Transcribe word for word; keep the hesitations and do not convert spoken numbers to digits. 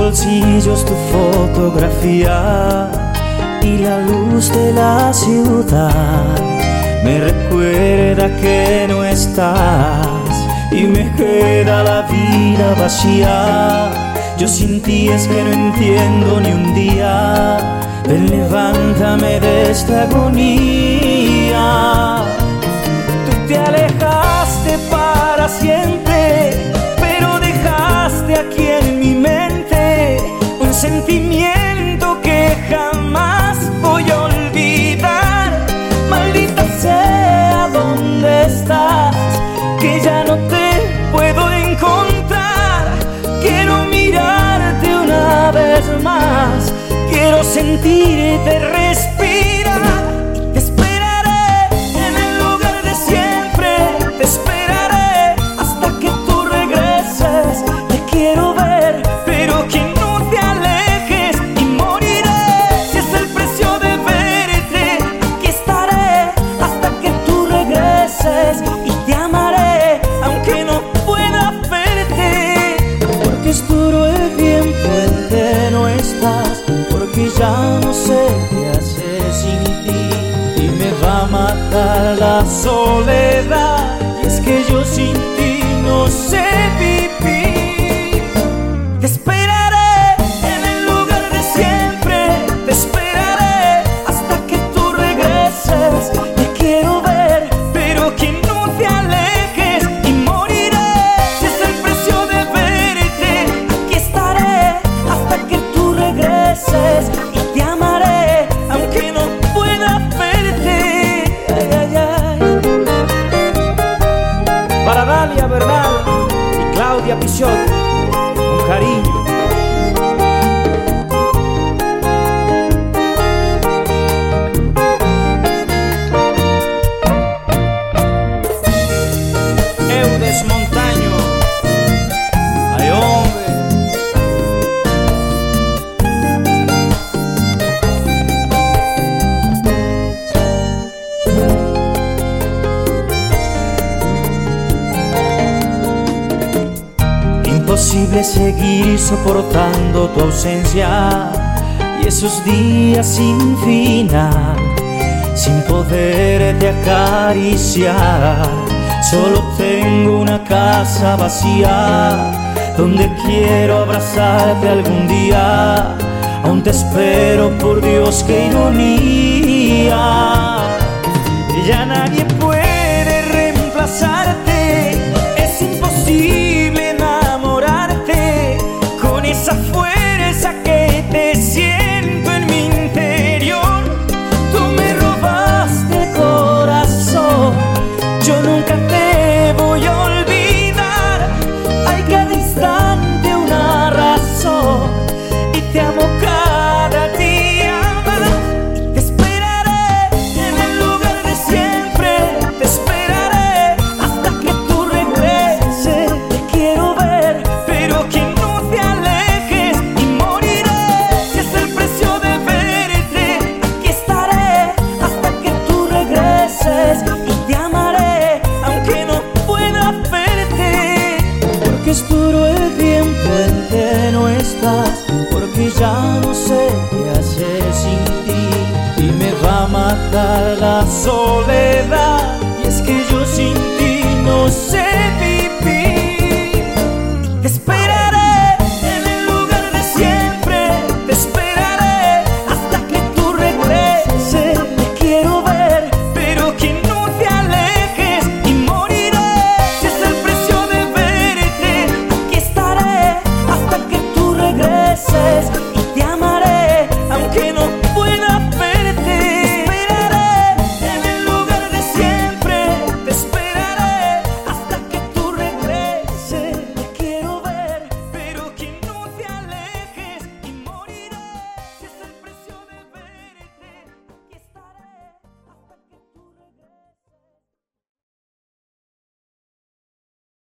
bolsillos tu fotografía y la luz de la ciudad me recuerda que no estás y me queda la vida vacía. Yo sin ti es que no entiendo ni un día. Ven, levántame de esta agonía. Tú te alejaste para siempre, pero dejaste aquí en mi mente un sentimiento que jamás voy a olvidar. Maldita sea, ¿dónde estás? Que ya no te puedo encontrar. Quiero mirarte una vez más, quiero sentirte respirar. Te esperaré en el lugar de siempre, te esperaré hasta que tú regreses. Te quiero ver, pero que no te alejes, y moriré si es el precio de verte. Aquí estaré hasta que tú regreses y te amaré aunque no pueda verte. Porque es duro el tiempo en que no estás, porque ya no sé qué hacer sin ti y me va a matar la soledad. Y es que yo sin ti no sé vivir. Te esperaré en el lugar de siempre, te esperaré hasta que tú regreses. Te quiero ver, pero que no te alejes, y moriré si es el precio de verte. Aquí estaré hasta que tú regreses y te amaré aunque no pueda verte. Ay, ay, ay. Para Dalia Bernal y Claudia Pichot, con cariño. Eudes Montaño, ay hombre. Imposible seguir soportando tu ausencia y esos días sin final, sin poderte acariciar. Solo tengo una casa vacía donde quiero abrazarte algún día. Aún te espero, por Dios, qué ironía. Ya nadie puede reemplazarte, es imposible enamorarte con esa fuerza que te siento en mi interior. Tú me robaste el corazón, yo nunca te voy a olvidar. Hay cada instante una razón y te amo cada día más. Y te esperaré en el lugar de siempre, te esperaré hasta que tú regreses. Te quiero ver, pero que no te alejes, y moriré si es el precio de verte. Aquí estaré hasta que tú regreses y te amaré aunque no pueda verte. Porque es duro el tiempo en que no estás, porque ya no sé qué hacer sin ti y me va a matar la soledad.